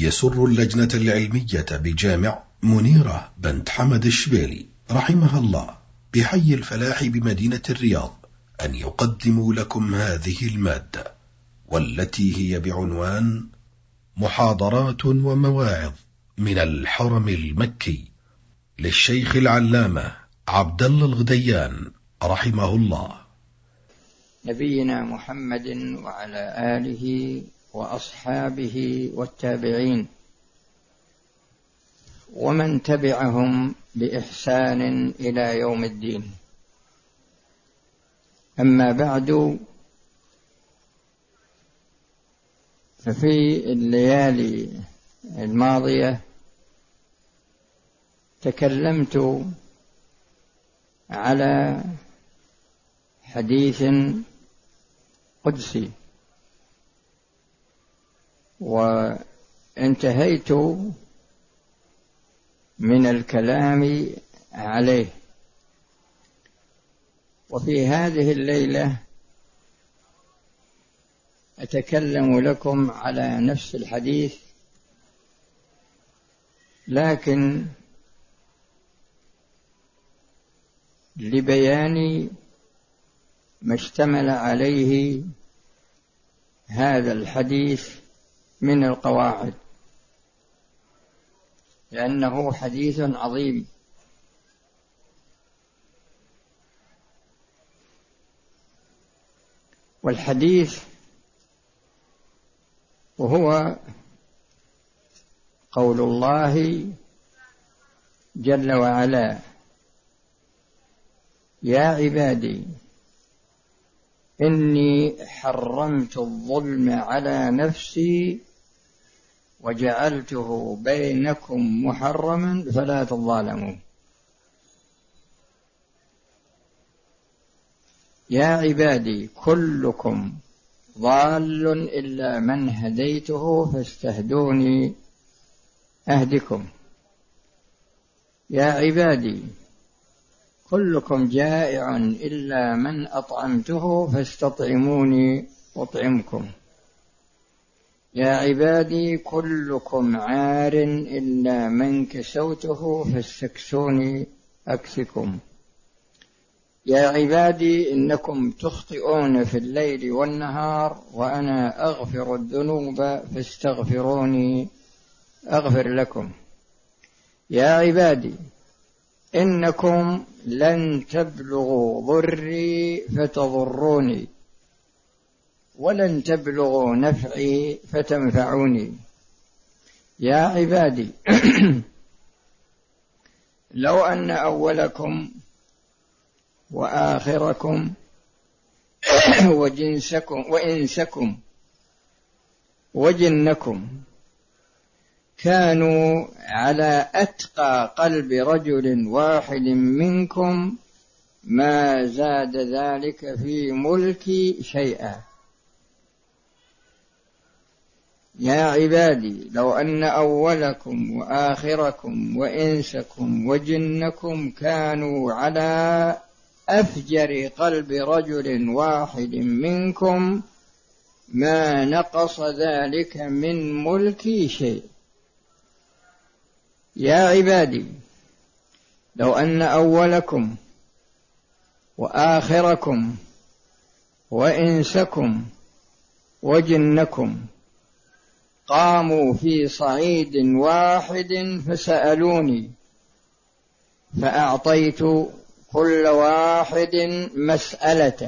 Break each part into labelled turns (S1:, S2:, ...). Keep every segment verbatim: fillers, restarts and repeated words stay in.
S1: يسر اللجنة العلمية بجامع منيرة بنت حمد الشبيلي رحمها الله بحي الفلاح بمدينة الرياض أن يقدموا لكم هذه المادة، والتي هي بعنوان محاضرات ومواعظ من الحرم المكي للشيخ العلامة عبد الله الغديان رحمه الله.
S2: نبينا محمد وعلى آله وأصحابه والتابعين ومن تبعهم بإحسان إلى يوم الدين. أما بعد، ففي الليالي الماضية تكلمت على حديث قدسي، وانتهيت من الكلام عليه. وفي هذه الليلة أتكلم لكم على نفس الحديث، لكن لبيان ما اشتمل عليه هذا الحديث من القواعد، لأنه حديث عظيم. والحديث وهو قول الله جل وعلا: يا عبادي إني حرمت الظلم على نفسي وجعلته بينكم محرما فلا تظالموا. يا عبادي كلكم ضال إلا من هديته فاستهدوني أهدكم. يا عبادي كلكم جائع إلا من أطعمته فاستطعموني أطعمكم. يا عبادي كلكم عار إلا من كسوته فاستكسوني أكسكم. يا عبادي إنكم تخطئون في الليل والنهار وأنا أغفر الذنوب فاستغفروني أغفر لكم. يا عبادي إنكم لن تبلغوا ضري فتضروني ولن تبلغوا نفعي فتنفعوني. يا عبادي لو أن أولكم وآخركم وجنسكم وإنسكم وجنكم كانوا على أتقى قلب رجل واحد منكم ما زاد ذلك في ملكي شيئا. يا عبادي لو أن أولكم وآخركم وإنسكم وجنكم كانوا على أفجر قلب رجل واحد منكم ما نقص ذلك من ملكي شيء. يا عبادي لو أن أولكم وآخركم وإنسكم وجنكم قاموا في صعيد واحد فسألوني فأعطيت كل واحد مسألته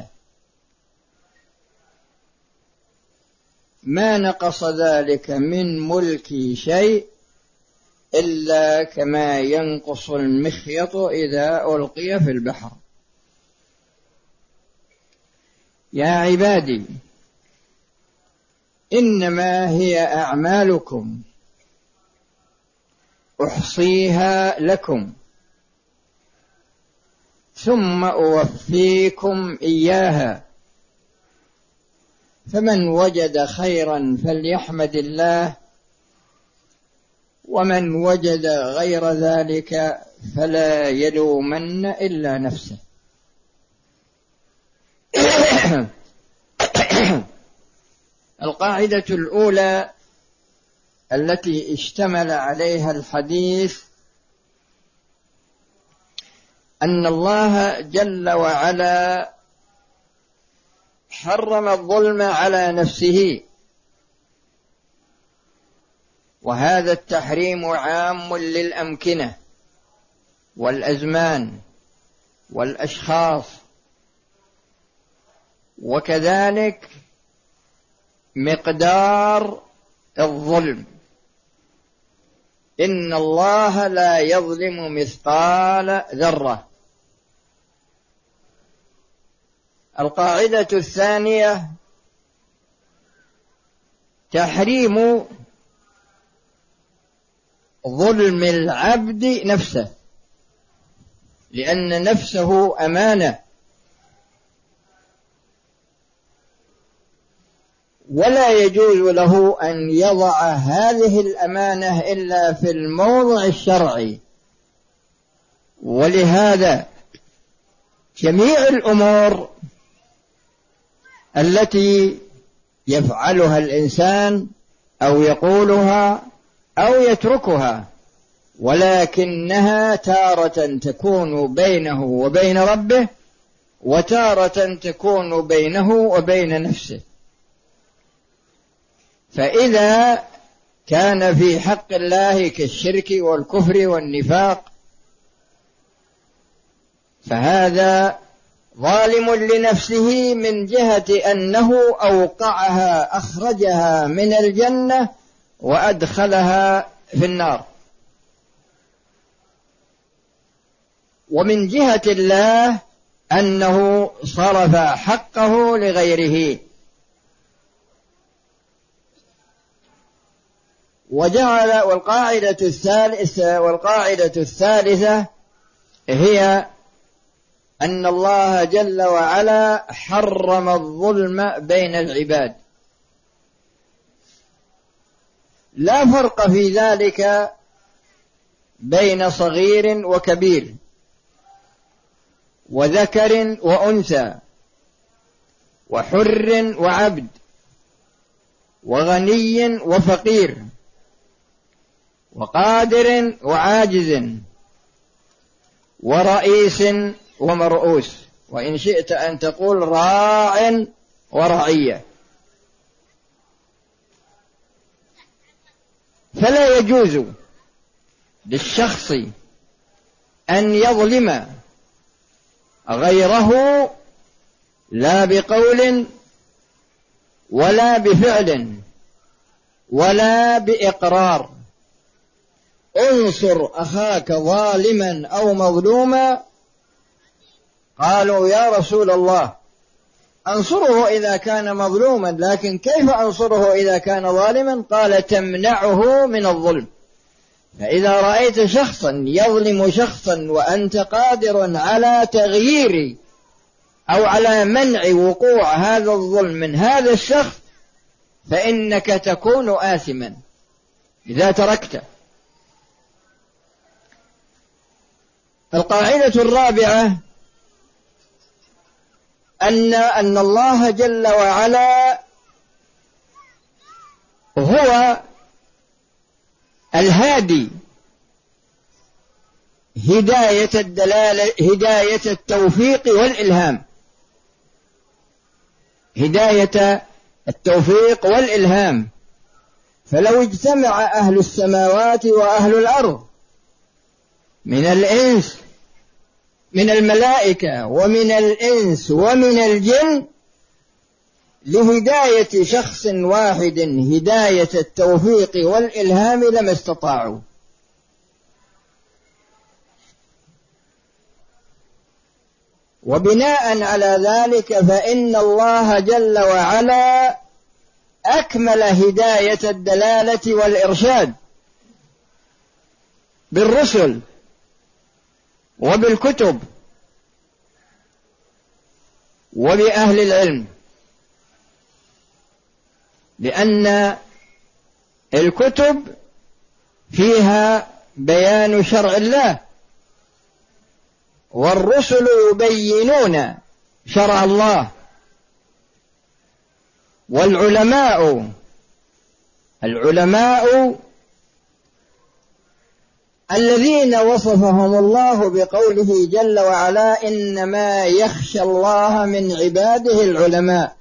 S2: ما نقص ذلك من ملكي شيء إلا كما ينقص المخيط إذا ألقي في البحر. يا عبادي إنما هي أعمالكم أحصيها لكم ثم أوفيكم إياها، فمن وجد خيرا فليحمد الله ومن وجد غير ذلك فلا يلومن إلا نفسه. القاعدة الأولى التي اشتمل عليها الحديث أن الله جل وعلا حرم الظلم على نفسه، وهذا التحريم عام للأمكنة والأزمان والأشخاص، وكذلك مقدار الظلم. إن الله لا يظلم مثقال ذرة. القاعدة الثانية تحريم ظلم العبد نفسه، لأن نفسه أمانة، ولا يجوز له أن يضع هذه الأمانة إلا في الموضع الشرعي. ولهذا جميع الأمور التي يفعلها الإنسان أو يقولها أو يتركها، ولكنها تارة تكون بينه وبين ربه، وتارة تكون بينه وبين نفسه. فإذا كان في حق الله كالشرك والكفر والنفاق فهذا ظالم لنفسه من جهة أنه أوقعها، أخرجها من الجنة وأدخلها في النار. ومن جهة الله أنه صرف حقه لغيره. وجعل والقاعدة الثالثة والقاعدة الثالثة هي أن الله جل وعلا حرم الظلم بين العباد. لا فرق في ذلك بين صغير وكبير، وذكر وأنثى، وحر وعبد، وغني وفقير، وقادر وعاجز، ورئيس ومرؤوس، وإن شئت أن تقول راع ورعية. فلا يجوز للشخص أن يظلم غيره لا بقول ولا بفعل ولا بإقرار. انصر أخاك ظالما أو مظلوما، قالوا يا رسول الله أنصره إذا كان مظلوما، لكن كيف أنصره إذا كان ظالما؟ قال تمنعه من الظلم. فإذا رأيت شخصا يظلم شخصا وأنت قادر على تغيير أو على منع وقوع هذا الظلم من هذا الشخص فإنك تكون آثما إذا تركته. القاعدة الرابعة أن أن الله جل وعلا هو الهادي، هداية الدلالة، هداية التوفيق والإلهام، هداية التوفيق والإلهام. فلو اجتمع أهل السماوات وأهل الأرض من الإنس من الملائكة ومن الإنس ومن الجن لهداية شخص واحد هداية التوفيق والإلهام لما استطاعوا. وبناء على ذلك فإن الله جل وعلا أكمل هداية الدلالة والإرشاد بالرسل وبالكتب وبأهل العلم، لأن الكتب فيها بيان شرع الله، والرسل يبينون شرع الله، والعلماء العلماء الذين وصفهم الله بقوله جل وعلا إنما يخشى الله من عباده العلماء،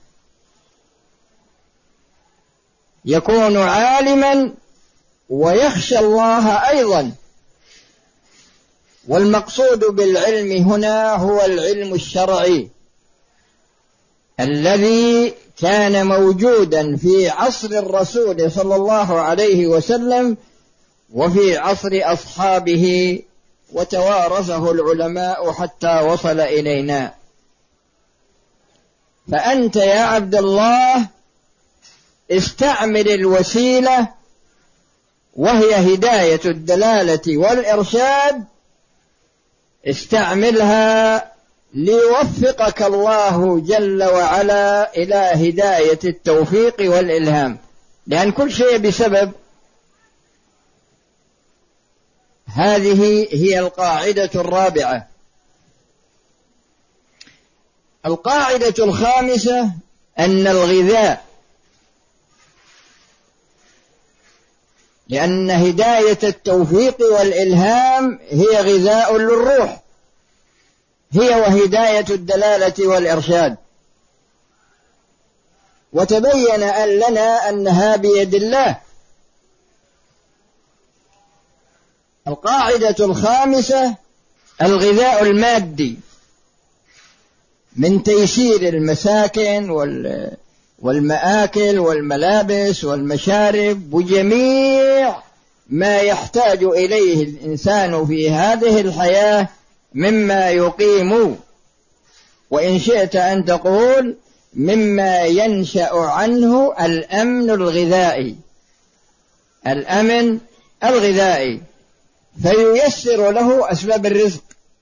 S2: يكون عالما ويخشى الله أيضا. والمقصود بالعلم هنا هو العلم الشرعي الذي كان موجودا في عصر الرسول صلى الله عليه وسلم وفي عصر أصحابه، وتوارثه العلماء حتى وصل إلينا. فأنت يا عبد الله استعمل الوسيلة وهي هداية الدلالة والإرشاد، استعملها ليوفقك الله جل وعلا إلى هداية التوفيق والإلهام، لأن كل شيء بسبب. هذه هي القاعدة الرابعة. القاعدة الخامسة أن الغذاء، لأن هداية التوفيق والإلهام هي غذاء للروح، هي وهداية الدلالة والإرشاد. وتبين أن لنا أنها بيد الله. القاعدة الخامسة الغذاء المادي من تيسير المساكن والمآكل والملابس والمشارب وجميع ما يحتاج إليه الإنسان في هذه الحياة مما يقيم، وإن شئت أن تقول مما ينشأ عنه الأمن الغذائي، الأمن الغذائي، فييسر له أسباب الرزق،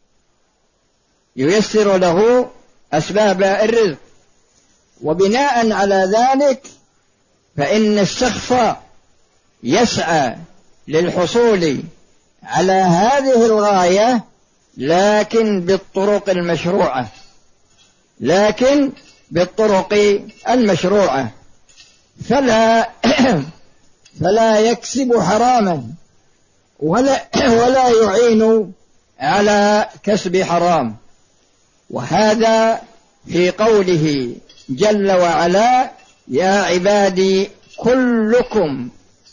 S2: ييسر له أسباب الرزق. وبناء على ذلك فإن الشخص يسعى للحصول على هذه الغاية لكن بالطرق المشروعة، لكن بالطرق المشروعة، فلا فلا يكسب حراما ولا ولا يعين على كسب حرام. وهذا في قوله جل وعلا يا عبادي كلكم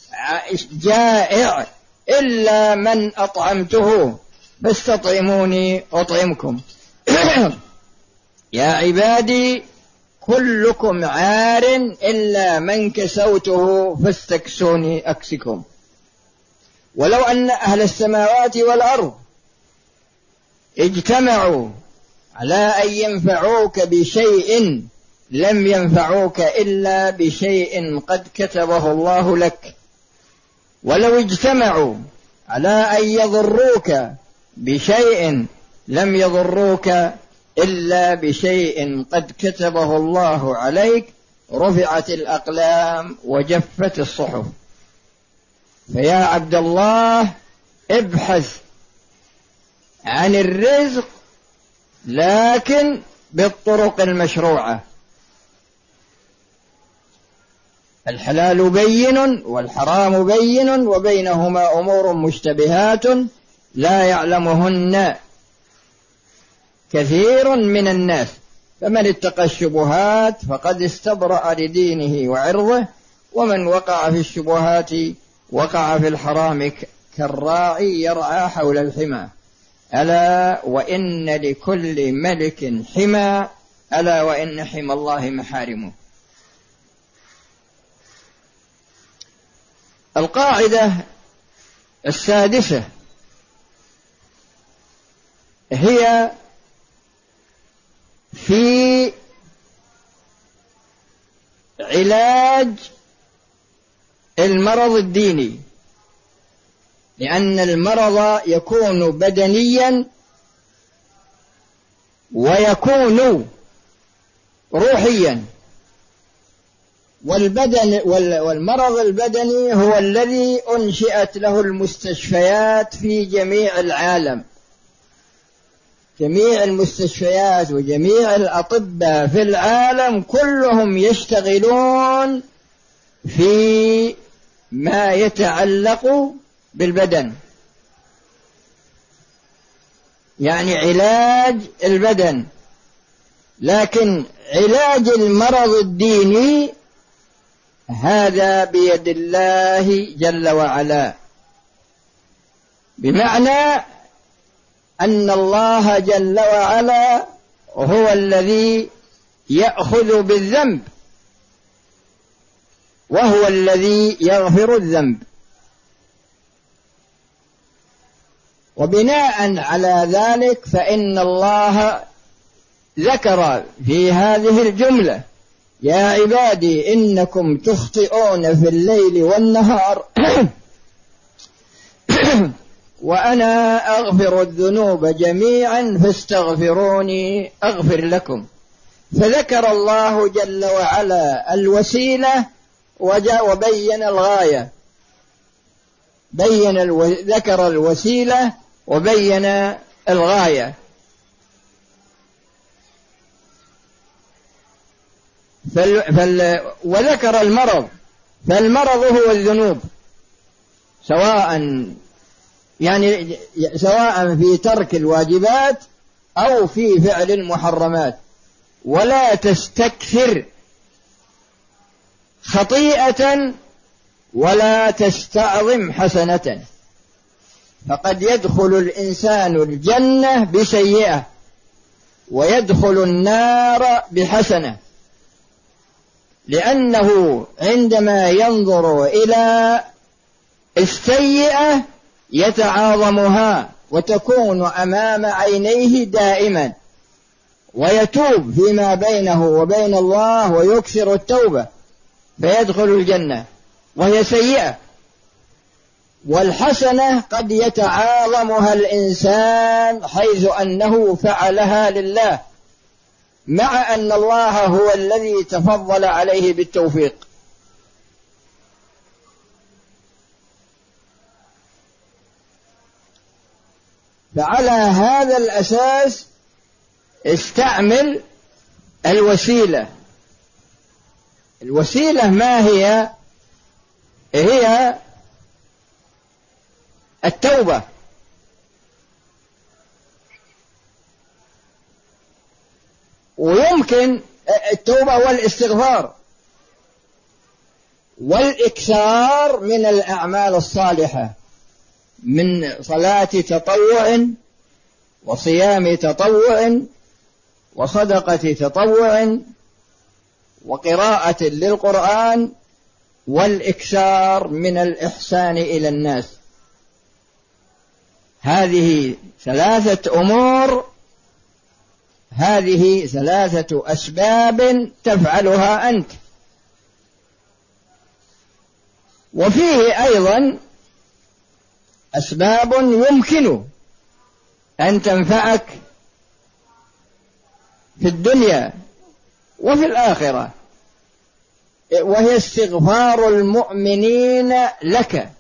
S2: جائع إلا من أطعمته فاستطعموني أطعمكم. يا عبادي كلكم عار إلا من كسوته فاستكسوني أكسكم. ولو أن أهل السماوات والأرض اجتمعوا على أن ينفعوك بشيء لم ينفعوك إلا بشيء قد كتبه الله لك، ولو اجتمعوا على أن يضروك بشيء لم يضروك إلا بشيء قد كتبه الله عليك، رفعت الأقلام وجفت الصحف. فيا عبد الله ابحث عن الرزق لكن بالطرق المشروعة. الحلال بين والحرام بين وبينهما أمور مشتبهات لا يعلمهن كثير من الناس، فمن اتقى الشبهات فقد استبرأ لدينه وعرضه، ومن وقع في الشبهات وقع في الحرام كالراعي يرعى حول الحمى. ألا وإن لكل ملك حمى، ألا وإن حمى الله محارمه. القاعدة السادسة هي في علاج المرض الديني، لأن المرض يكون بدنيا ويكون روحيا. والبدن والمرض البدني هو الذي أنشئت له المستشفيات في جميع العالم، جميع المستشفيات وجميع الأطباء في العالم كلهم يشتغلون في ما يتعلق بالبدن، يعني علاج البدن، لكن علاج المرض الديني هذا بيد الله جل وعلا، بمعنى أن الله جل وعلا هو الذي يأخذ بالذنب وهو الذي يغفر الذنب. وبناء على ذلك فإن الله ذكر في هذه الجملة: يا عبادي إنكم تخطئون في الليل والنهار وأنا أغفر الذنوب جميعا فاستغفروني أغفر لكم. فذكر الله جل وعلا الوسيلة وبين الغاية، بين الو... ذكر الوسيلة وبين الغاية. فال... فال... وذكر المرض، فالمرض هو الذنوب، سواء يعني سواء في ترك الواجبات أو في فعل المحرمات. ولا تستكثر خطيئة ولا تستعظم حسنة، فقد يدخل الإنسان الجنة بسيئة ويدخل النار بحسنة، لأنه عندما ينظر إلى السيئة يتعاظمها وتكون أمام عينيه دائما، ويتوب فيما بينه وبين الله ويكثر التوبة فيدخل الجنة وهي سيئة. والحسنة قد يتعاظمها الإنسان حيث أنه فعلها لله، مع أن الله هو الذي تفضل عليه بالتوفيق. فعلى هذا الأساس استعمل الوسيلة. الوسيلة ما هي؟ هي التوبة. ويمكن التوبة والاستغفار والإكثار من الأعمال الصالحة، من صلاة تطوع وصيام تطوع وصدقة تطوع وقراءة للقرآن والإكثار من الإحسان إلى الناس. هذه ثلاثة أمور، هذه ثلاثة أسباب تفعلها أنت. وفيه أيضا أسباب يمكن أن تنفعك في الدنيا وفي الآخرة، وهي استغفار المؤمنين لك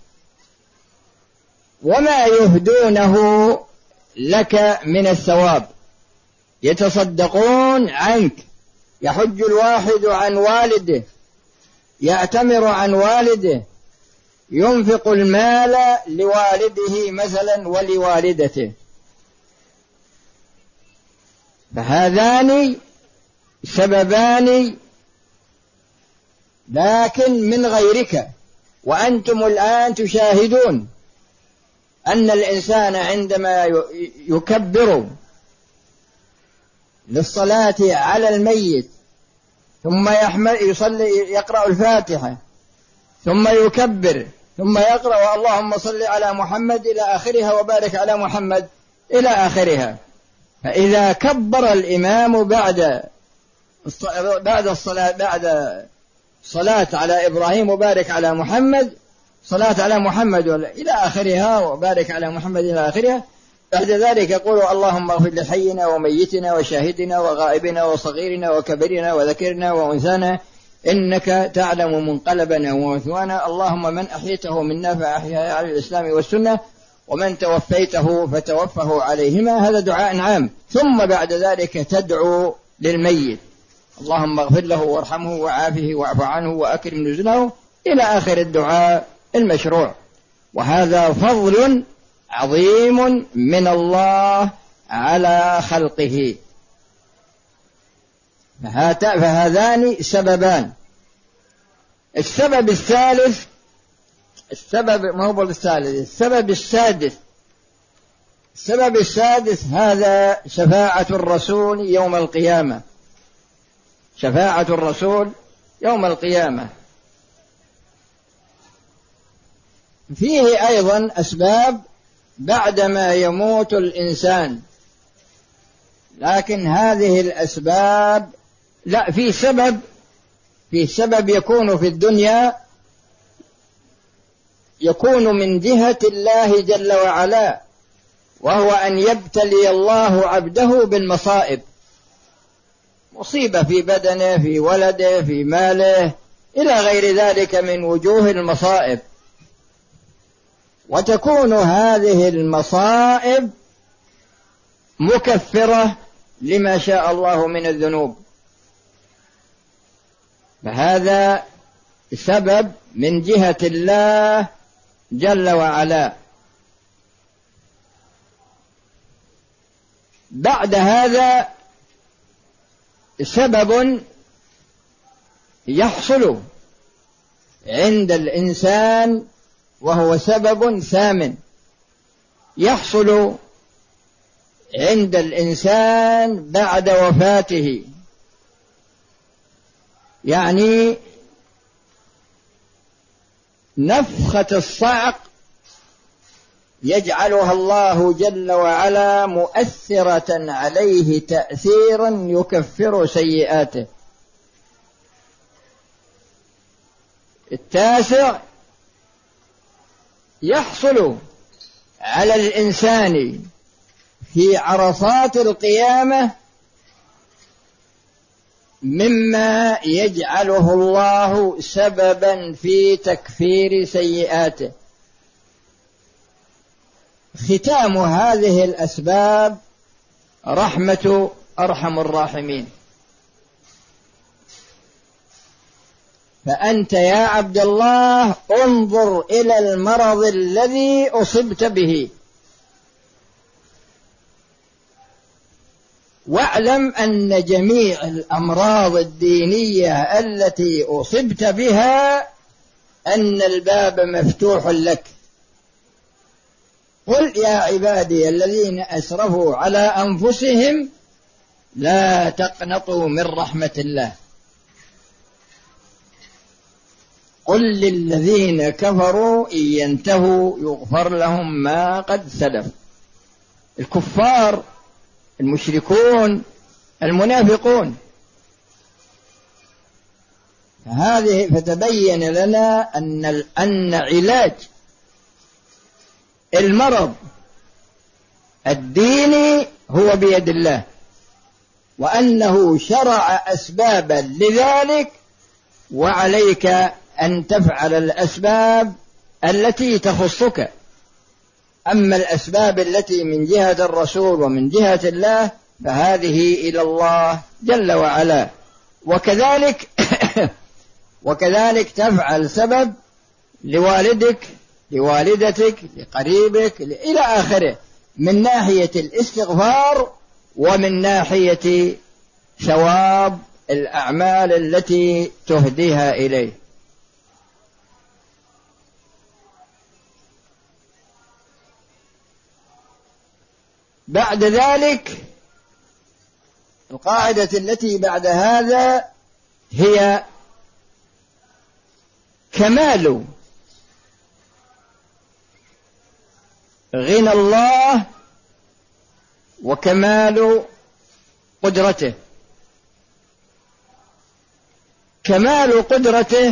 S2: وما يهدونه لك من الثواب. يتصدقون عنك، يحج الواحد عن والده، يأتمر عن والده، ينفق المال لوالده مثلا ولوالدته. فهذان سببان لكن من غيرك، وأنتم الآن تشاهدون أن الإنسان عندما يكبر للصلاة على الميت ثم يحمل يصلي يقرأ الفاتحة ثم يكبر ثم يقرأ اللهم صل على محمد إلى آخرها وبارك على محمد إلى آخرها. فإذا كبر الإمام بعد بعد الصلاة بعد صلاة على إبراهيم وبارك على محمد، صلاة على محمد إلى آخرها وبارك على محمد إلى آخرها، بعد ذلك يقول اللهم اغفر لحينا وميتنا وشاهدنا وغائبنا وصغيرنا وكبيرنا وذكرنا وأنثانا إنك تعلم منقلبنا ومثوانا، اللهم من أحيته منا فأحيا على الإسلام والسنة ومن توفيته فتوفه عليهما. هذا دعاء عام. ثم بعد ذلك تدعو للميت اللهم اغفر له وارحمه وعافه واعف عنه وأكرم نزله إلى آخر الدعاء المشروع، وهذا فضل عظيم من الله على خلقه. فهذان سببان. السبب الثالث، السبب ما هو الثالث، السبب السادس، السبب السادس هذا شفاعة الرسول يوم القيامة. شفاعة الرسول يوم القيامة فيه أيضا أسباب بعدما يموت الإنسان، لكن هذه الأسباب لا، في سبب في سبب يكون في الدنيا، يكون من جهة الله جل وعلا، وهو أن يبتلي الله عبده بالمصائب، مصيبة في بدنه، في ولده، في ماله، إلى غير ذلك من وجوه المصائب. وتكون هذه المصائب مكفرة لما شاء الله من الذنوب، فهذا سبب من جهة الله جل وعلا. بعد هذا سبب يحصل عند الإنسان، وهو سبب ثامن يحصل عند الإنسان بعد وفاته، يعني نفخة الصعق يجعلها الله جل وعلا مؤثرة عليه تأثيرا يكفر سيئاته. التاسع يحصل على الإنسان في عرصات القيامة مما يجعله الله سببا في تكفير سيئاته. ختام هذه الأسباب رحمة أرحم الراحمين. فأنت يا عبد الله انظر إلى المرض الذي أصبت به، واعلم أن جميع الأمراض الدينية التي أصبت بها أن الباب مفتوح لك. قل يا عبادي الذين أسرفوا على أنفسهم لا تقنطوا من رحمة الله، قل للذين كفروا إن ينتهوا يغفر لهم ما قد سلف. الكفار، المشركون، المنافقون. هذه فتبين لنا أن أن علاج المرض الديني هو بيد الله، وأنه شرع أسبابا لذلك، وعليك أن تفعل الأسباب التي تخصك. أما الأسباب التي من جهة الرسول ومن جهة الله فهذه إلى الله جل وعلا. وكذلك وكذلك تفعل سبب لوالدك، لوالدتك، لقريبك، إلى آخره، من ناحية الاستغفار ومن ناحية ثواب الأعمال التي تهديها إليه. بعد ذلك القاعدة التي بعد هذا هي كمال غنى الله وكمال قدرته. كمال قدرته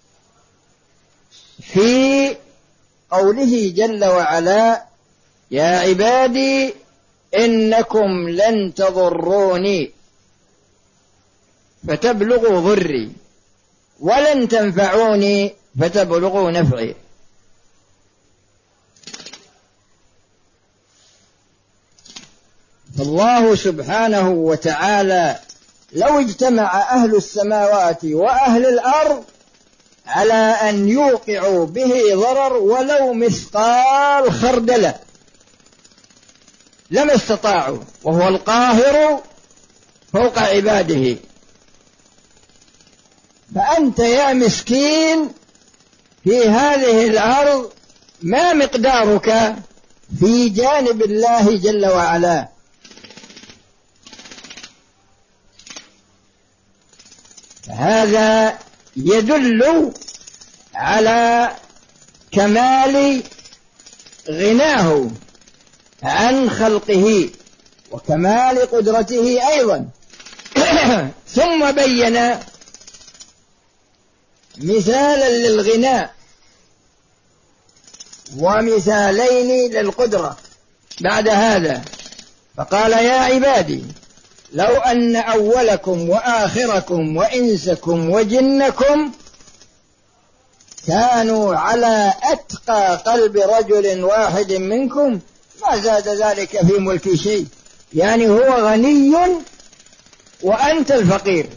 S2: في قوله جل وعلا يا عبادي إنكم لن تضروني فتبلغوا ضري ولن تنفعوني فتبلغوا نفعي. فالله سبحانه وتعالى لو اجتمع أهل السماوات وأهل الأرض على أن يوقعوا به ضرر ولو مثقال خردلة، لما استطاعوا، وهو القاهر فوق عباده. فأنت يا مسكين في هذه الأرض ما مقدارك في جانب الله جل وعلا؟ هذا يدل على كمال غناه عن خلقه وكمال قدرته أيضا. ثم بين مثالا للغناء ومثالين للقدرة بعد هذا، فقال يا عبادي لو أن أولكم وآخركم وإنسكم وجنكم كانوا على أتقى قلب رجل واحد منكم ما زاد ذلك في ملك شيء. يعني هو غني وأنت الفقير.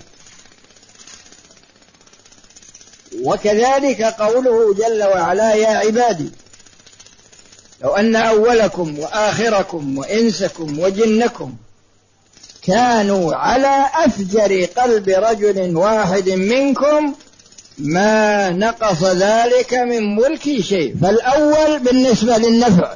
S2: وكذلك قوله جل وعلا يا عبادي لو أن أولكم وآخركم وإنسكم وجنكم كانوا على أفجر قلب رجل واحد منكم ما نقص ذلك من ملكي شيء. فالأول بالنسبة للنفع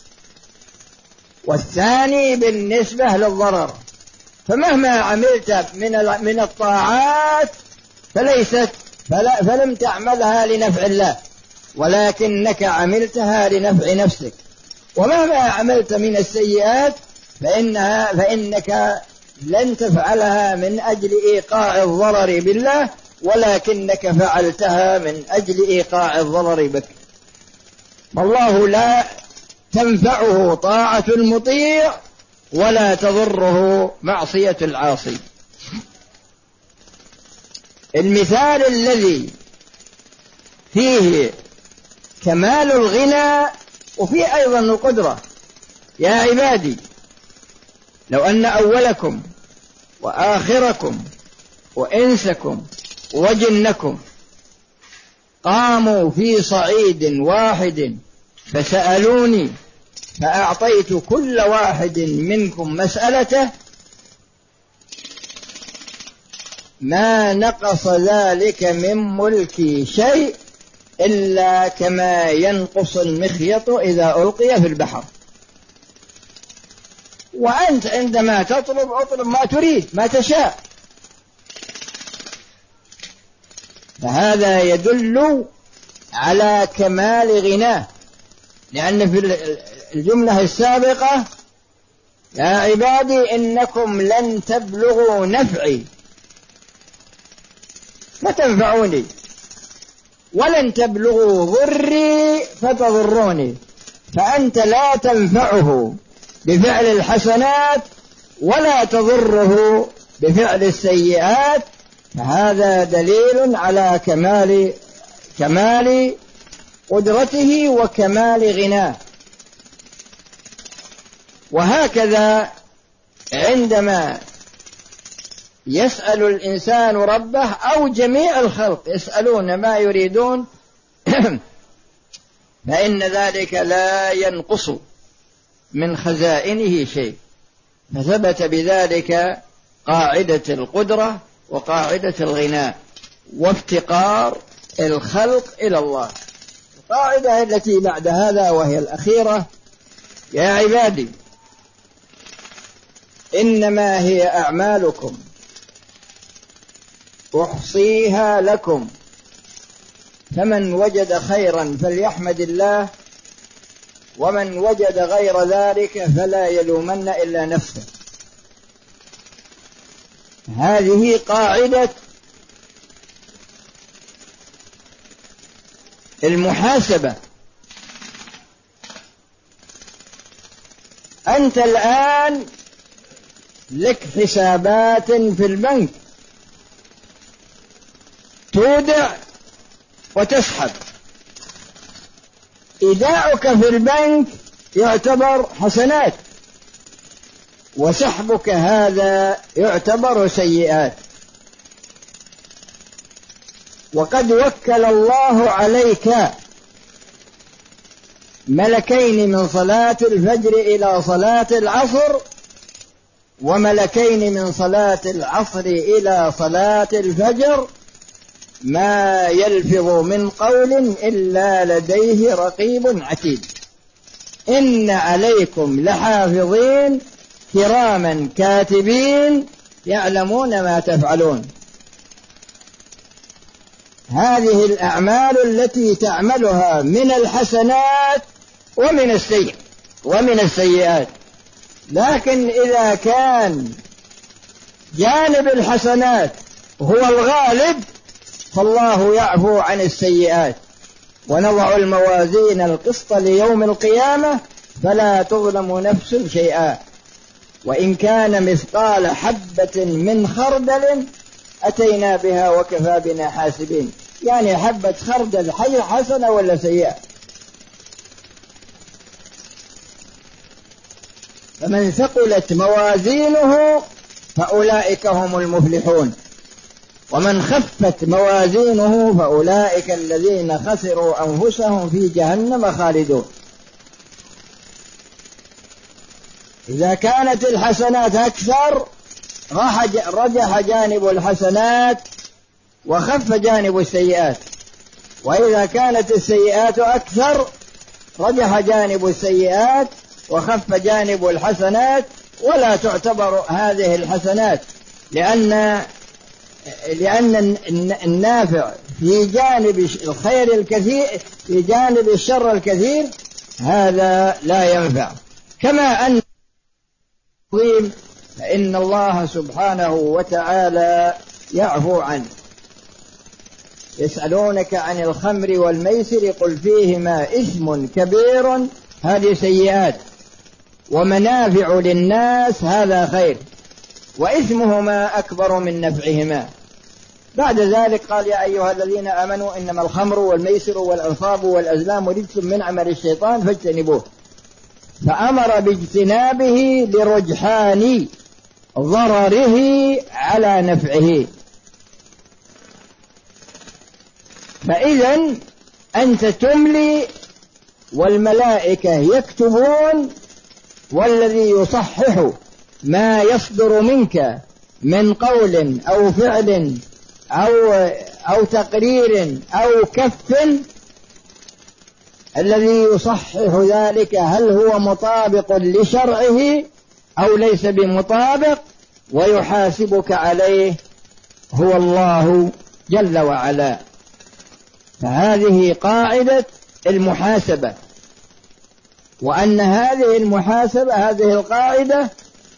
S2: والثاني بالنسبة للضرر. فمهما عملت من الطاعات فليست فلا فلم تعملها لنفع الله ولكنك عملتها لنفع نفسك، ومهما عملت من السيئات فإنها فإنك لن تفعلها من أجل إيقاع الضرر بالله ولكنك فعلتها من أجل إيقاع الضرر بك. والله لا تنفعه طاعة المطيع ولا تضره معصية العاصي. المثال الذي فيه كمال الغنى وفيه أيضا القدرة يا عبادي لو أن أولكم وآخركم وإنسكم وجنكم قاموا في صعيد واحد فسألوني فأعطيت كل واحد منكم مسألته ما نقص ذلك من ملكي شيء إلا كما ينقص المخيط إذا ألقي في البحر. وأنت عندما تطلب اطلب ما تريد ما تشاء. فهذا يدل على كمال غناه، لأن في الجملة السابقة يا عبادي إنكم لن تبلغوا نفعي فتنفعوني ولن تبلغوا ضري فتضروني. فأنت لا تنفعه بفعل الحسنات ولا تضره بفعل السيئات. فهذا دليل على كمال كمال قدرته وكمال غناه. وهكذا عندما يسأل الإنسان ربه أو جميع الخلق يسألون ما يريدون فإن ذلك لا ينقص من خزائنه شيء. فثبت بذلك قاعدة القدرة وقاعدة الغناء وافتقار الخلق إلى الله. القاعدة التي بعد هذا وهي الأخيرة يا عبادي إنما هي أعمالكم أحصيها لكم فمن وجد خيرا فليحمد الله ومن وجد غير ذلك فلا يلومن إلا نفسه. هذه قاعدة المحاسبة. أنت الآن لك حسابات في البنك تودع وتسحب. إيداعك في البنك يعتبر حسنات وسحبك هذا يعتبر سيئات. وقد وكل الله عليك ملكين من صلاة الفجر إلى صلاة العصر، وملكين من صلاة العصر إلى صلاة الفجر، ما يلفظ من قول إلا لديه رقيب عتيد. إن عليكم لحافظين كراما كاتبين يعلمون ما تفعلون. هذه الأعمال التي تعملها من الحسنات ومن السيئات ومن السيئات، لكن إذا كان جانب الحسنات هو الغالب فالله يعفو عن السيئات. ونضع الموازين القسط ليوم القيامة فلا تظلم نفس شيئا وإن كان مثقال حبة من خردل أتينا بها وكفى بنا حاسبين. يعني حبة خردل حي حسنة ولا سيئة؟ فمن ثقلت موازينه فأولئك هم المفلحون، ومن خفت موازينه فأولئك الذين خسروا أنفسهم في جهنم خالدون. إذا كانت الحسنات أكثر رجح جانب الحسنات وخف جانب السيئات، وإذا كانت السيئات أكثر رجح جانب السيئات وخف جانب الحسنات. ولا تعتبر هذه الحسنات لأن لأن النافع في جانب الخير الكثير في جانب الشر الكثير هذا لا ينفع. كما أن فإن الله سبحانه وتعالى يعفو عنه. يسألونك عن الخمر والميسر قل فيهما إثم كبير، هذه سيئات، ومنافع للناس هذا خير، وإثمهما أكبر من نفعهما. بعد ذلك قال يا أيها الذين آمنوا إنما الخمر والميسر والأنصاب والأزلام رجس من عمل الشيطان فاجتنبوه، فأمر باجتنابه لرجحان ضرره على نفعه. فإذا أنت تملي والملائكة يكتبون، والذي يصحح ما يصدر منك من قول أو فعل أو, أو تقرير أو كف، الذي يصحح ذلك هل هو مطابق لشرعه أو ليس بمطابق ويحاسبك عليه هو الله جل وعلا. فهذه قاعدة المحاسبة، وأن هذه المحاسبة هذه القاعدة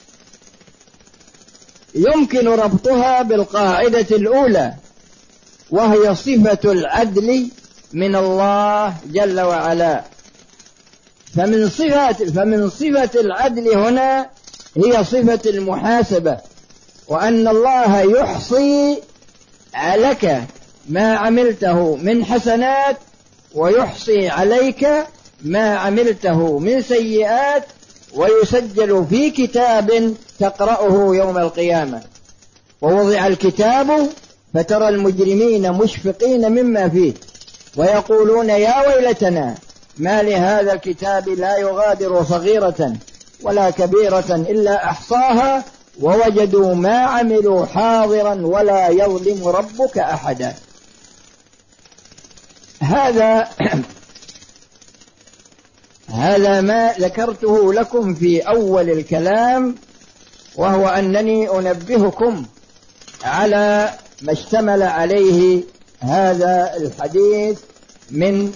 S2: يمكن ربطها بالقاعدة الأولى، وهي صفة العدل من الله جل وعلا. فمن صفة فمن صفة العدل هنا هي صفة المحاسبة، وأن الله يحصي لك ما عملته من حسنات ويحصي عليك ما عملته من سيئات، ويسجل في كتاب تقرأه يوم القيامة. ووضع الكتاب فترى المجرمين مشفقين مما فيه ويقولون يا ويلتنا ما لهذا الكتاب لا يغادر صغيرة ولا كبيرة إلا أحصاها ووجدوا ما عملوا حاضرا ولا يظلم ربك أحدا. هذا هذا ما ذكرته لكم في أول الكلام، وهو أنني أنبهكم على ما اشتمل عليه هذا الحديث من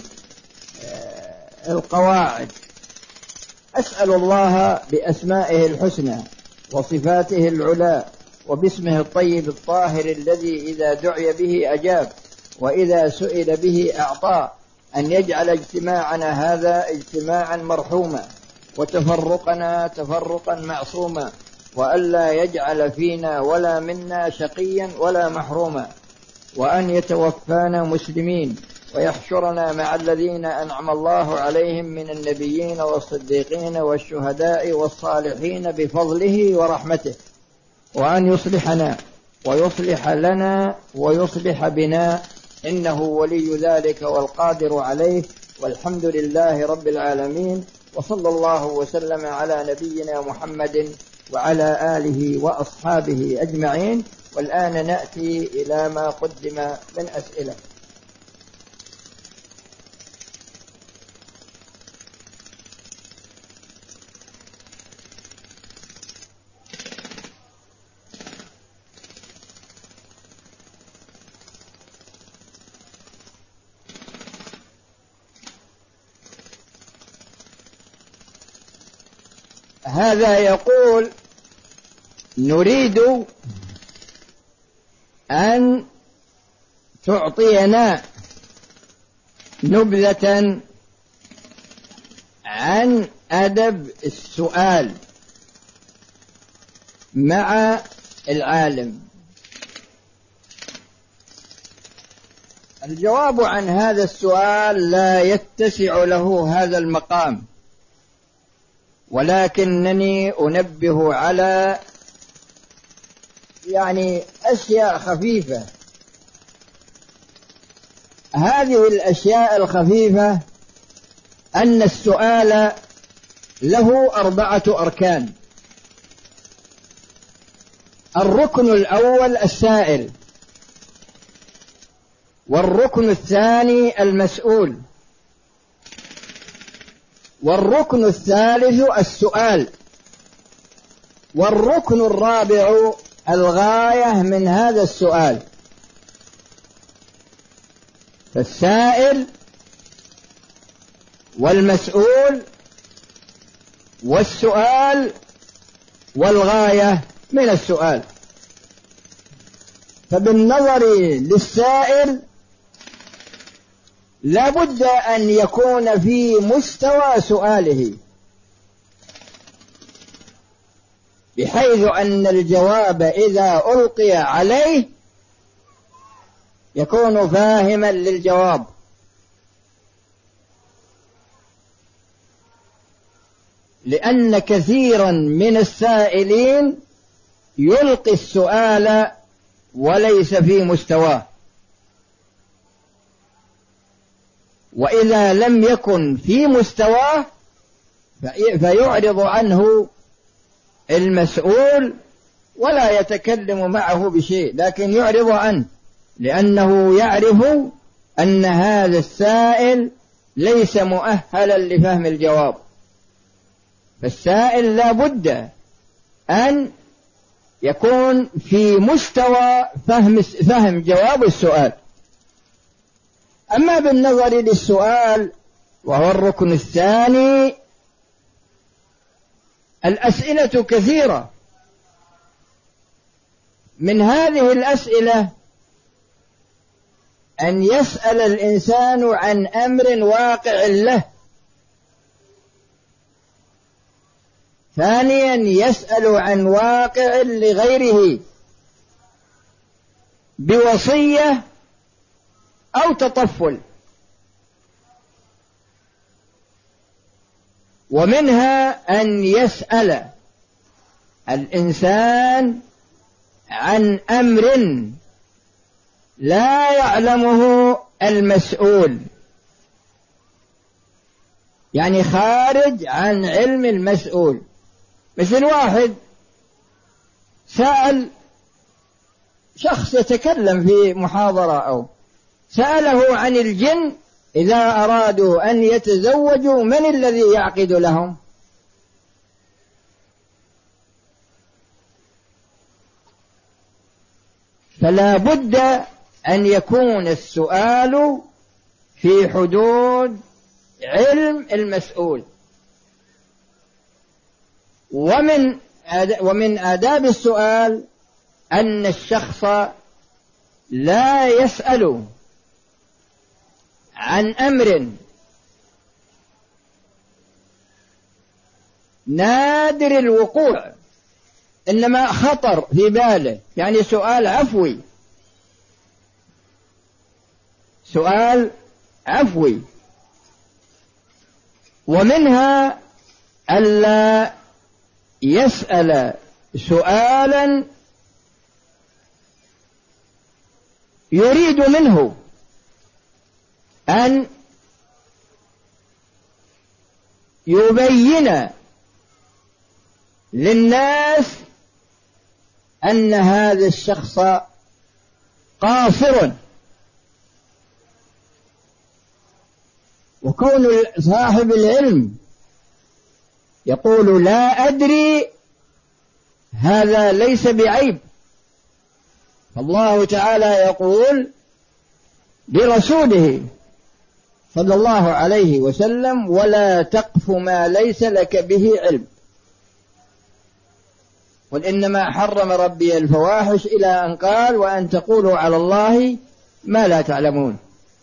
S2: القواعد. أسأل الله بأسمائه الحسنى وصفاته العلى وباسمه الطيب الطاهر الذي إذا دعي به أجاب وإذا سئل به أعطى، أن يجعل اجتماعنا هذا اجتماعا مرحوما وتفرقنا تفرقا معصوما، وألا يجعل فينا ولا منا شقيا ولا محروما، وأن يتوفانا مسلمين ويحشرنا مع الذين أنعم الله عليهم من النبيين والصديقين والشهداء والصالحين بفضله ورحمته، وأن يصلحنا ويصلح لنا ويصلح بنا إنه ولي ذلك والقادر عليه، والحمد لله رب العالمين، وصلى الله وسلم على نبينا محمد وعلى آله وأصحابه أجمعين. والآن نأتي إلى ما قدم من أسئلة. هذا يقول: نريد أن تعطينا نبذة عن أدب السؤال مع العالم. الجواب عن هذا السؤال لا يتسع له هذا المقام، ولكنني أنبه على يعني أشياء خفيفة. هذه الأشياء الخفيفة أن السؤال له أربعة أركان. الركن الأول السائل، والركن الثاني المسؤول، والركن الثالث السؤال، والركن الرابع الغاية من هذا السؤال. فالسائل والمسؤول والسؤال والغاية من السؤال. فبالنظر للسائل لا بد أن يكون في مستوى سؤاله، بحيث أن الجواب إذا ألقي عليه يكون فاهما للجواب. لأن كثيرا من السائلين يلقي السؤال وليس في مستواه، وإذا لم يكن في مستواه فيعرض عنه المسؤول ولا يتكلم معه بشيء، لكن يعرض عنه لأنه يعرف أن هذا السائل ليس مؤهلا لفهم الجواب. فالسائل لا بد أن يكون في مستوى فهم فهم جواب السؤال. أما بالنظر للسؤال وهو الركن الثاني، الأسئلة كثيرة. من هذه الأسئلة أن يسأل الإنسان عن أمر واقع له. ثانيا يسأل عن واقع لغيره بوصية أو تطفل. ومنها أن يسأل الإنسان عن أمر لا يعلمه المسؤول، يعني خارج عن علم المسؤول. مثل واحد سأل شخص يتكلم في محاضرة أو سأله عن الجن إذا أرادوا أن يتزوجوا من الذي يعقد لهم؟ فلا بد أن يكون السؤال في حدود علم المسؤول. ومن ومن آداب السؤال أن الشخص لا يسأل عن أمر نادر الوقوع، إنما خطر في باله، يعني سؤال عفوي، سؤال عفوي. ومنها ألا يسأل سؤالا يريد منه أن يبين للناس أن هذا الشخص قاصر، وكون صاحب العلم يقول لا أدري هذا ليس بعيب. الله تعالى يقول لرسوله صلى الله عليه وسلم: ولا تقف ما ليس لك به علم، قل إنما حرم ربي الفواحش، إلى أن قال: وأن تقولوا على الله ما لا تعلمون.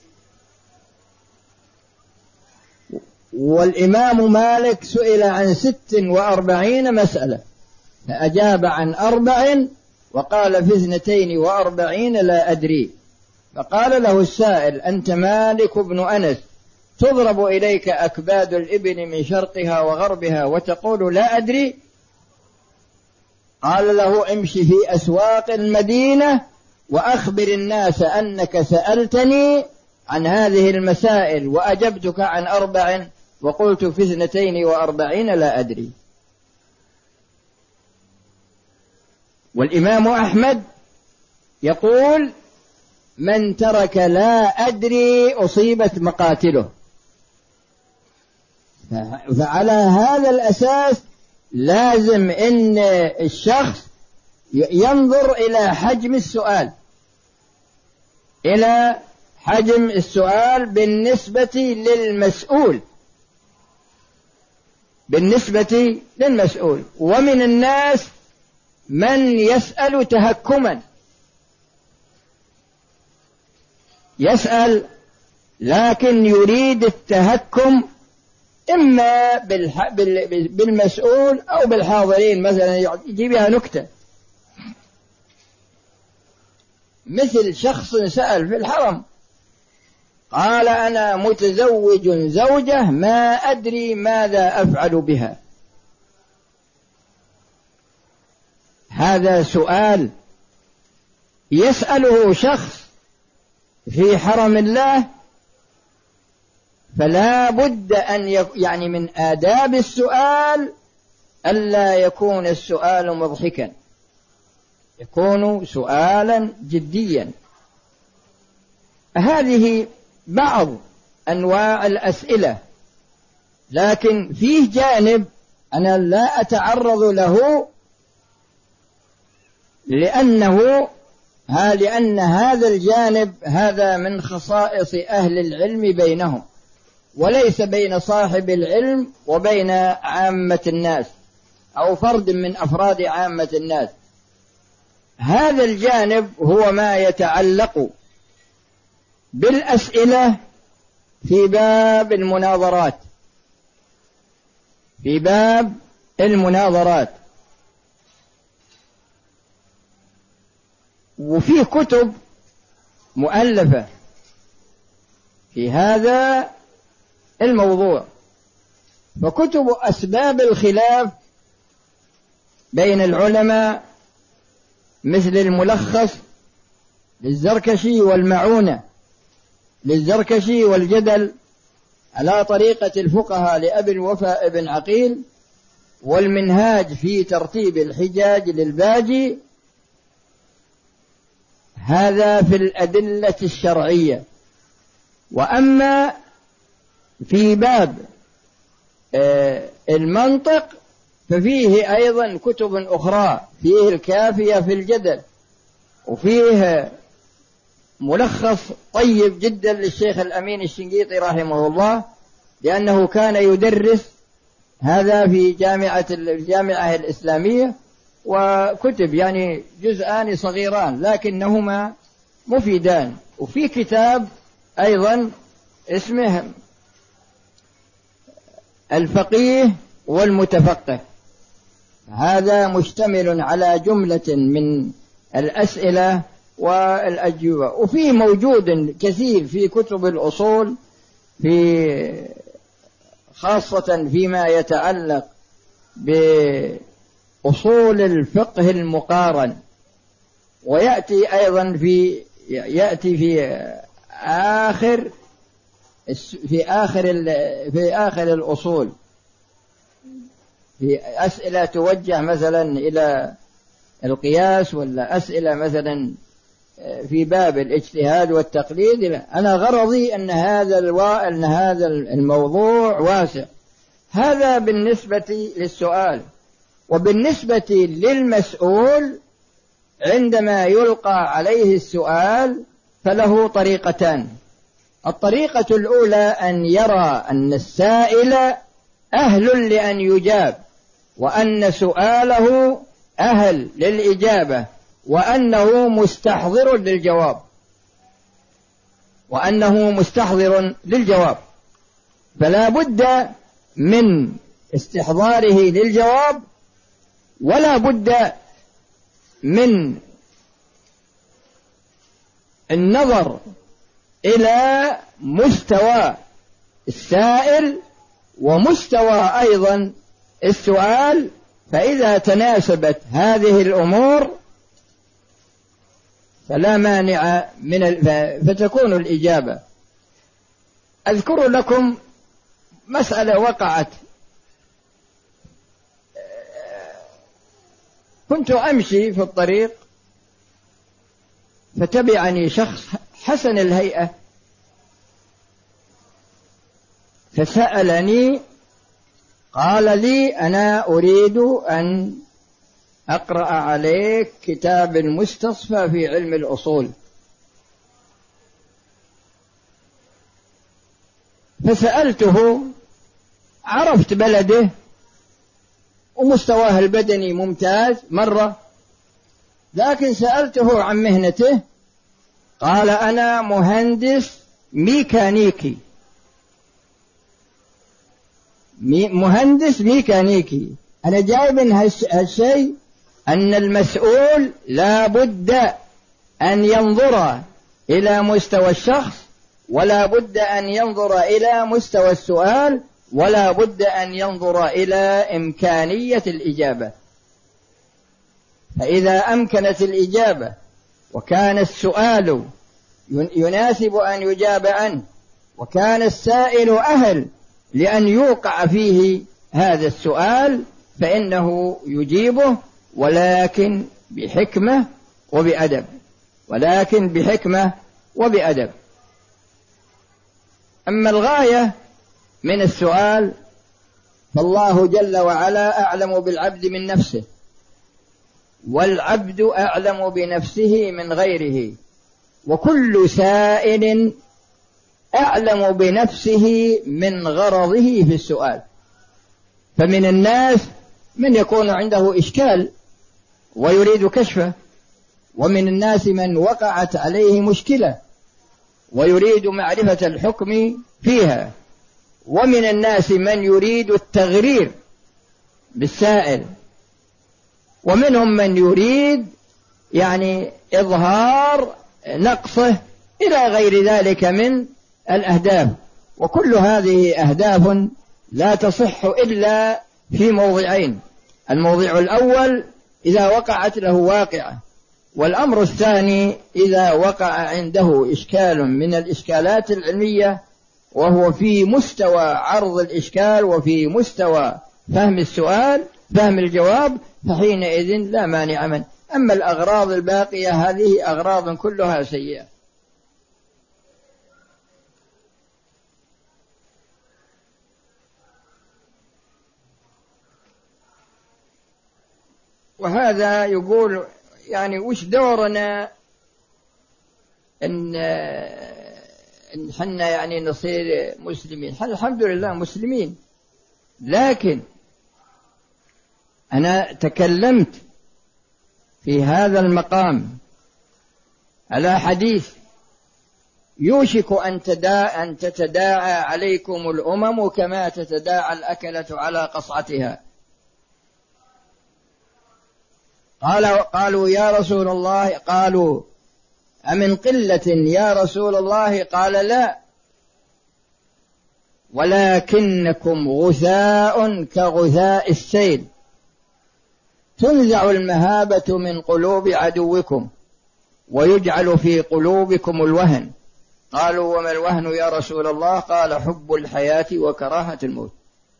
S2: والإمام مالك سئل عن ست وأربعين مسألة فأجاب عن أربع، وقال في اثنتين وأربعين لا أدري. فقال له السائل: أنت مالك بن أنس تضرب إليك أكباد الإبل من شرقها وغربها وتقول لا أدري؟ قال له: امشي في أسواق المدينة وأخبر الناس أنك سألتني عن هذه المسائل وأجبتك عن أربع وقلت في اثنتين وأربعين لا أدري. والإمام أحمد يقول: من ترك لا أدري أصيبت مقاتله. فعلى هذا الأساس لازم أن الشخص ينظر إلى حجم السؤال، إلى حجم السؤال بالنسبة للمسؤول، بالنسبة للمسؤول. ومن الناس من يسأل تهكما، يسأل لكن يريد التهكم إما بالمسؤول أو بالحاضرين، مثلا يجيبها نكتة، مثل شخص سأل في الحرم قال: أنا متزوج زوجة ما أدري ماذا أفعل بها. هذا سؤال يسأله شخص في حرم الله، فلا بد أن يك... يعني من آداب السؤال ألا يكون السؤال مضحكا، يكون سؤالا جديا. هذه بعض أنواع الأسئلة، لكن فيه جانب أنا لا أتعرض له لأنه ها لأن هذا الجانب هذا من خصائص أهل العلم بينهم، وليس بين صاحب العلم وبين عامة الناس أو فرد من أفراد عامة الناس. هذا الجانب هو ما يتعلق بالأسئلة في باب المناظرات، في باب المناظرات. وفي كتب مؤلفة في هذا الموضوع، فكتب أسباب الخلاف بين العلماء مثل الملخص للزركشي والمعونة للزركشي والجدل على طريقة الفقهاء لأبي الوفاء بن عقيل، والمنهاج في ترتيب الحجاج للباجي. هذا في الأدلة الشرعية. وأما في باب المنطق ففيه أيضا كتب أخرى، فيه الكافية في الجدل، وفيه ملخص طيب جدا للشيخ الأمين الشنقيطي رحمه الله، لأنه كان يدرس هذا في جامعة الجامعة الإسلامية، وكتب يعني جزءان صغيران لكنهما مفيدان. وفي كتاب أيضا اسمه الفقيه والمتفقه، هذا مشتمل على جملة من الأسئلة والأجوبة. وفيه موجود كثير في كتب الأصول، في خاصة فيما يتعلق بأصول الفقه المقارن. ويأتي أيضا في يأتي في آخر في آخر في آخر الأصول، في أسئلة توجه مثلا إلى القياس، ولا أسئلة مثلا في باب الاجتهاد والتقليد، أنا غرضي أن هذا الوا... أن هذا الموضوع واسع. هذا بالنسبة للسؤال. وبالنسبة للمسؤول عندما يلقى عليه السؤال فله طريقتان. الطريقة الأولى أن يرى أن السائل أهل لأن يجاب، وأن سؤاله أهل للإجابة، وأنه مستحضر للجواب وأنه مستحضر للجواب فلا بد من استحضاره للجواب، ولا بد من النظر إلى مستوى السائل ومستوى أيضا السؤال، فإذا تناسبت هذه الأمور فلا مانع من ال... فتكون الإجابة. أذكر لكم مسألة وقعت. كنت أمشي في الطريق فتبعني شخص حسن الهيئة فسألني، قال لي: أنا أريد أن أقرأ عليك كتاب المستصفى في علم الأصول. فسألته، عرفت بلده ومستواه البدني ممتاز مرة، لكن سألته عن مهنته، قال: أنا مهندس ميكانيكي. مي مهندس ميكانيكي. أنا جايب من هالشيء أن المسؤول لا بد أن ينظر إلى مستوى الشخص، ولا بد أن ينظر إلى مستوى السؤال، ولا بد أن ينظر إلى إمكانية الإجابة. فإذا أمكنت الإجابة وكان السؤال يناسب أن يجاب عنه، وكان السائل أهل لأن يوقع فيه هذا السؤال، فإنه يجيبه، ولكن بحكمة وبأدب ولكن بحكمة وبأدب. أما الغاية من السؤال فالله جل وعلا أعلم بالعبد من نفسه، والعبد أعلم بنفسه من غيره، وكل سائل أعلم بنفسه من غرضه في السؤال. فمن الناس من يكون عنده إشكال ويريد كشفه، ومن الناس من وقعت عليه مشكلة ويريد معرفة الحكم فيها، ومن الناس من يريد التغرير بالسائل، ومنهم من يريد يعني إظهار نقصه إلى غير ذلك من الأهداف. وكل هذه أهداف لا تصح إلا في موضعين: الموضع الأول إذا وقعت له واقعة، والأمر الثاني إذا وقع عنده إشكال من الإشكالات العلمية وهو في مستوى عرض الإشكال وفي مستوى فهم السؤال فهم الجواب، فحينئذ لا مانع منه. أما الأغراض الباقية هذه أغراض كلها سيئة. وهذا يقول يعني وش دورنا إن إن حنا يعني نصير مسلمين؟ الحمد لله مسلمين، لكن أنا تكلمت في هذا المقام على حديث: يوشك أن تداعى أن تتداعى عليكم الأمم كما تتداعى الأكلة على قصعتها. قالوا قالوا يا رسول الله، قالوا أمن قلة يا رسول الله؟ قال: لا، ولكنكم غثاء كغثاء السيل، تنزع المهابة من قلوب عدوكم ويجعل في قلوبكم الوهن، قالوا وما الوهن يا رسول الله؟ قال حب الحياة وكراهة الموت.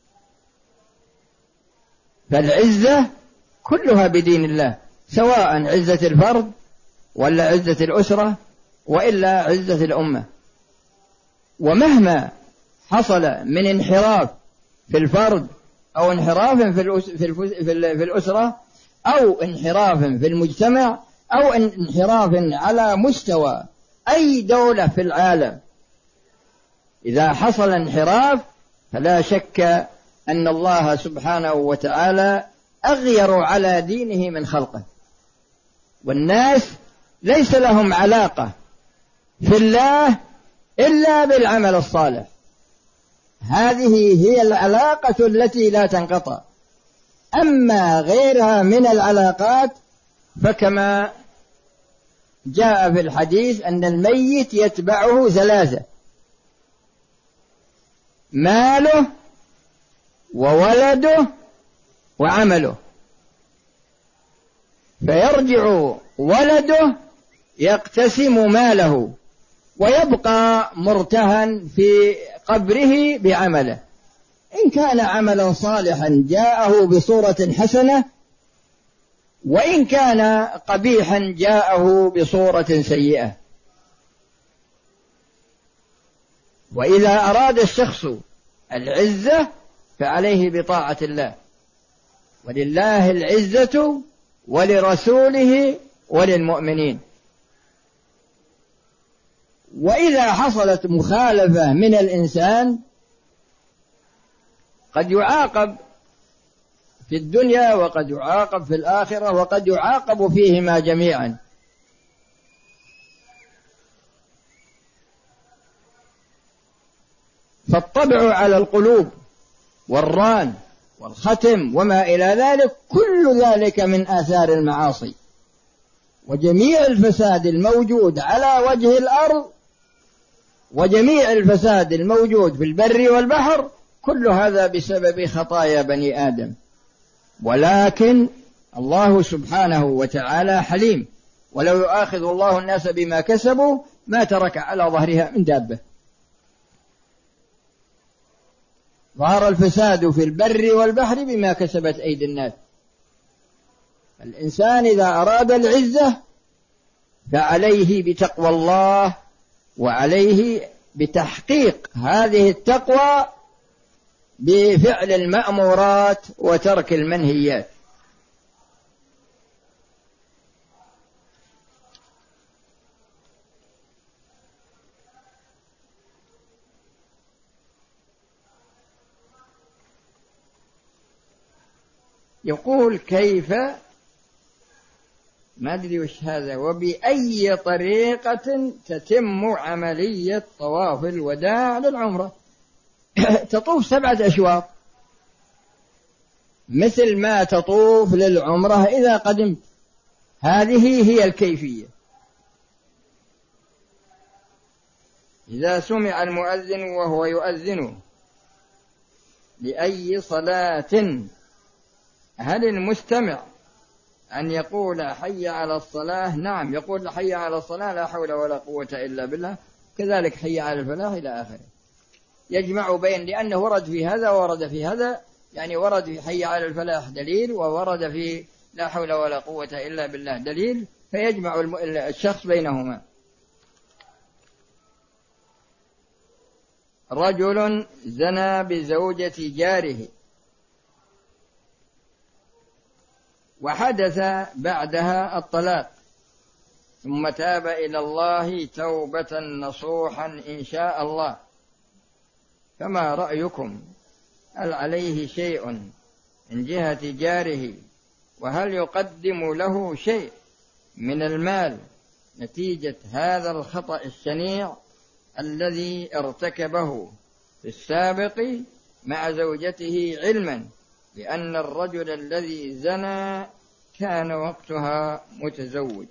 S2: فالعزة كلها بدين الله، سواء عزة الفرد ولا عزة الأسرة وإلا عزة الأمة. ومهما حصل من انحراف في الفرد أو انحراف في الأسرة أو انحراف في المجتمع أو انحراف على مستوى أي دولة في العالم، إذا حصل انحراف فلا شك أن الله سبحانه وتعالى أغير على دينه من خلقه، والناس ليس لهم علاقة في الله إلا بالعمل الصالح. هذه هي العلاقة التي لا تنقطع. أما غيرها من العلاقات فكما جاء في الحديث أن الميت يتبعه ثلاثة: ماله وولده وعمله. فيرجع ولده يقتسم ماله ويبقى مرتهن في قبره بعمله، إن كان عملا صالحا جاءه بصورة حسنة، وإن كان قبيحا جاءه بصورة سيئة. وإذا أراد الشخص العزة فعليه بطاعة الله، ولله العزة ولرسوله وللمؤمنين. وإذا حصلت مخالفة من الإنسان قد يعاقب في الدنيا وقد يعاقب في الآخرة وقد يعاقب فيهما جميعا. فالطبع على القلوب والران والختم وما إلى ذلك، كل ذلك من آثار المعاصي. وجميع الفساد الموجود على وجه الأرض وجميع الفساد الموجود في البر والبحر كل هذا بسبب خطايا بني آدم. ولكن الله سبحانه وتعالى حليم، ولو يؤاخذ الله الناس بما كسبوا ما ترك على ظهرها من دابة. ظهر الفساد في البر والبحر بما كسبت أيدي الناس. الإنسان إذا أراد العزة فعليه بتقوى الله، وعليه بتحقيق هذه التقوى بفعل المأمورات وترك المنهيات. يقول كيف، ما أدري وش هذا، وبأي طريقة تتم عملية طواف الوداع للعمرة؟ تطوف سبعة أشواط مثل ما تطوف للعمرة إذا قدمت. هذه هي الكيفية. إذا سمع المؤذن وهو يؤذن لأي صلاة، هل المستمع أن يقول حي على الصلاة؟ نعم، يقول حي على الصلاة لا حول ولا قوة إلا بالله، كذلك حي على الفلاح إلى آخره. يجمع بين، لأنه ورد في هذا وورد في هذا، يعني ورد في حي على الفلاح دليل، وورد في لا حول ولا قوة إلا بالله دليل، فيجمع الشخص بينهما. رجل زنى بزوجة جاره وحدث بعدها الطلاق، ثم تاب إلى الله توبة نصوحا إن شاء الله، فما رأيكم؟ هل عليه شيء من جهة جاره؟ وهل يقدم له شيء من المال نتيجة هذا الخطأ الشنيع الذي ارتكبه في السابق مع زوجته، علما بأن الرجل الذي زنى كان وقتها متزوج؟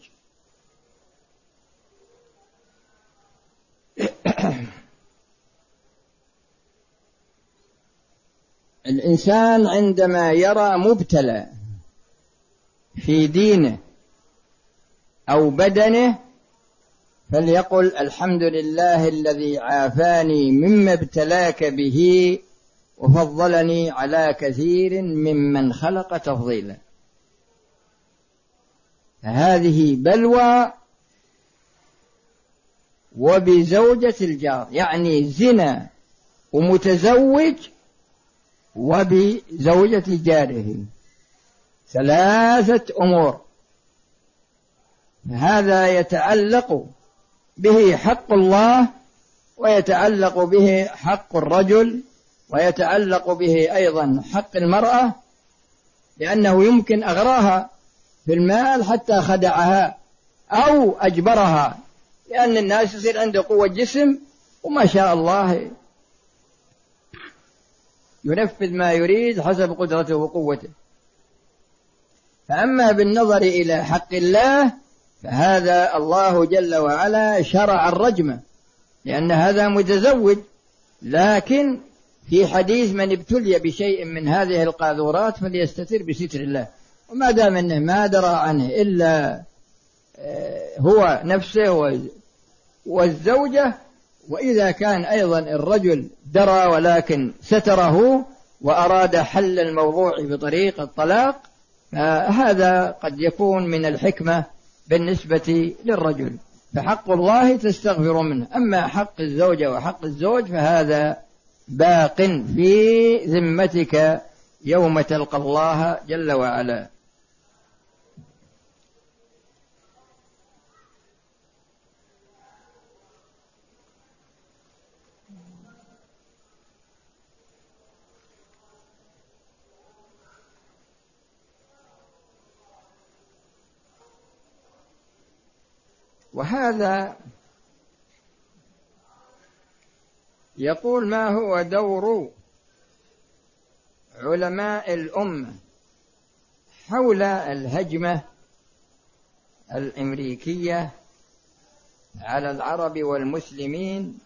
S2: الإنسان عندما يرى مبتلى في دينه أو بدنه فليقل الحمد لله الذي عافاني مما ابتلاك به وفضلني على كثير ممن خلق تفضيلا. هذه بلوى. وبزوجة الجار يعني زنا ومتزوج وبزوجة جاره، ثلاثة أمور. هذا يتعلق به حق الله، ويتعلق به حق الرجل، ويتعلق به أيضا حق المرأة، لأنه يمكن أغراها في المال حتى خدعها أو أجبرها، لأن الناس يصير عنده قوة جسم وما شاء الله ينفذ ما يريد حسب قدرته وقوته. فأما بالنظر إلى حق الله فهذا الله جل وعلا شرع الرجم، لأن هذا متزوج، لكن في حديث من ابتلي بشيء من هذه القاذورات فليستتر بستر الله. وما دام أنه ما درى عنه إلا هو نفسه والزوجة، وإذا كان أيضا الرجل درى ولكن ستره وأراد حل الموضوع بطريق الطلاق، فهذا قد يكون من الحكمة بالنسبة للرجل. فحق الله تستغفر منه، أما حق الزوجة وحق الزوج فهذا باق في ذمتك يوم تلقى الله جل وعلا. وهذا يقول: ما هو دور علماء الأمة حول الهجمة الأمريكية على العرب والمسلمين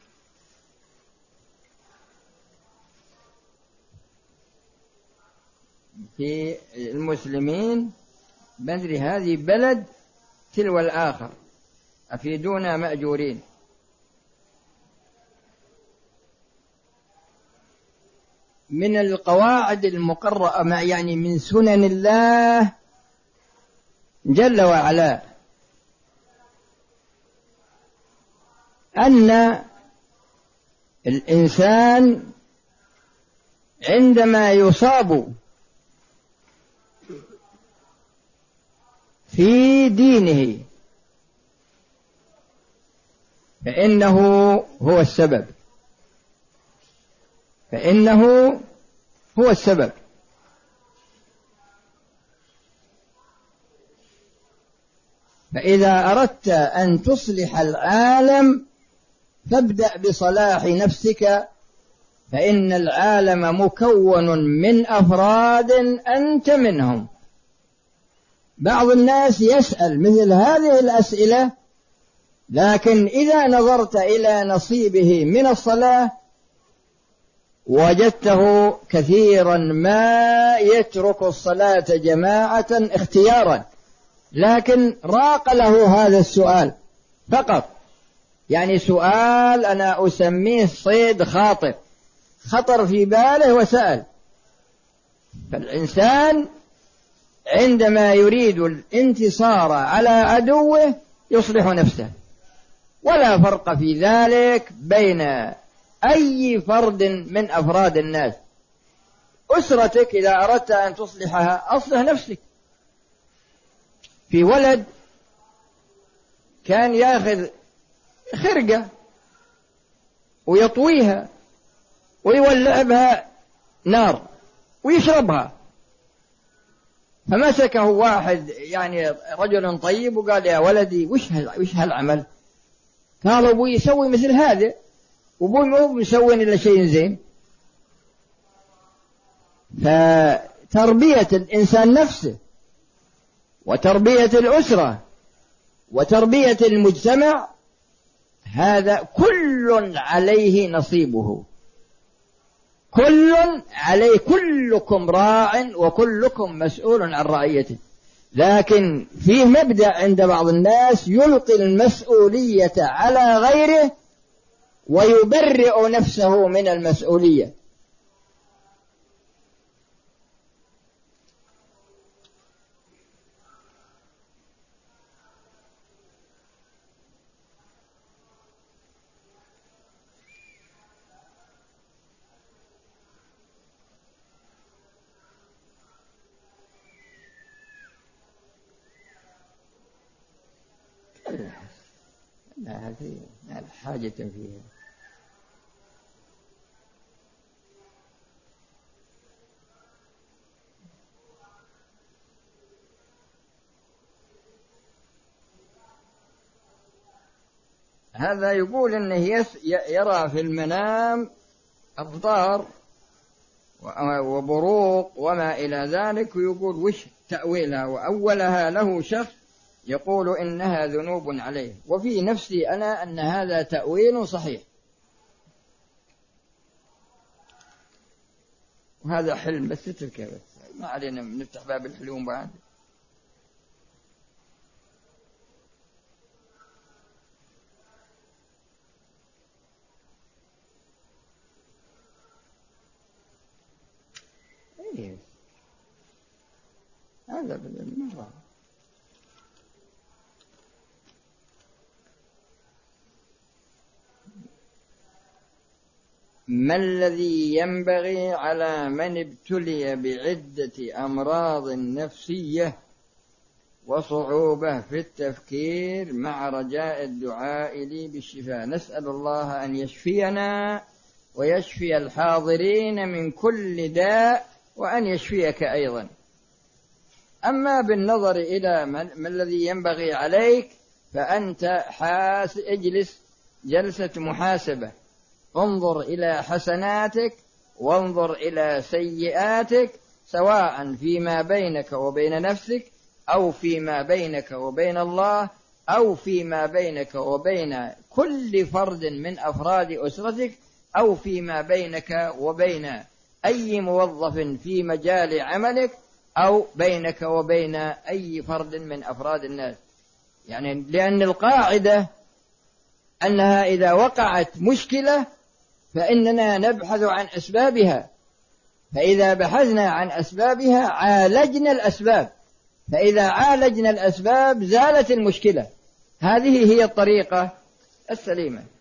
S2: في المسلمين بدر هذه بلد تلو الآخر؟ أفيدونا مأجورين. من القواعد المقررة يعني من سنن الله جل وعلا أن الإنسان عندما يصاب في دينه فإنه هو السبب، فإنه هو السبب. فإذا أردت أن تصلح العالم فابدأ بصلاح نفسك، فإن العالم مكون من أفراد أنت منهم. بعض الناس يسأل مثل هذه الأسئلة، لكن إذا نظرت إلى نصيبه من الصلاة وجدته كثيرا ما يترك الصلاة جماعة اختيارا، لكن راق له هذا السؤال فقط، يعني سؤال أنا أسميه صيد خاطر، خطر في باله وسأل. فالإنسان عندما يريد الانتصار على عدوه يصلح نفسه، ولا فرق في ذلك بين أي فرد من أفراد الناس. أسرتك إذا أردت أن تصلحها أصلح نفسك. في ولد كان يأخذ خرقة ويطويها ويولع بها نار ويشربها، فمسكه واحد يعني رجل طيب وقال: يا ولدي وش هالعمل؟ قال: أبوي يسوي مثل هذا، وأبوي مو يسوي إلا شيء زين. فتربية الإنسان نفسه وتربية الأسرة وتربية المجتمع هذا كل عليه نصيبه، كل عليه، كلكم راع وكلكم مسؤول عن رعيته. لكن فيه مبدأ عند بعض الناس يلقي المسؤولية على غيره ويبرئ نفسه من المسؤولية. لا هذه حاجة فيها. هذا يقول أنه يرى في المنام أبطار وبروق وما إلى ذلك، ويقول وش تأويلها، وأولها له شخص يقول إنها ذنوب عليه، وفي نفسي أنا أن هذا تأويل صحيح، وهذا حلم بس تتركه بس، ما علينا نفتح باب الحلوم بعد. إيه هذا بالمرة. ما الذي ينبغي على من ابتلي بعدة أمراض نفسية وصعوبة في التفكير مع رجاء الدعاء لي بالشفاء؟ نسأل الله أن يشفينا ويشفي الحاضرين من كل داء، وأن يشفيك أيضا. أما بالنظر إلى ما الذي ينبغي عليك فأنت حاس اجلس جلسة محاسبة، انظر إلى حسناتك وانظر إلى سيئاتك، سواء فيما بينك وبين نفسك أو فيما بينك وبين الله أو فيما بينك وبين كل فرد من أفراد أسرتك أو فيما بينك وبين أي موظف في مجال عملك أو بينك وبين أي فرد من أفراد الناس. يعني لأن القاعدة أنها إذا وقعت مشكلة فإننا نبحث عن أسبابها، فإذا بحثنا عن أسبابها عالجنا الأسباب، فإذا عالجنا الأسباب زالت المشكلة. هذه هي الطريقة السليمة.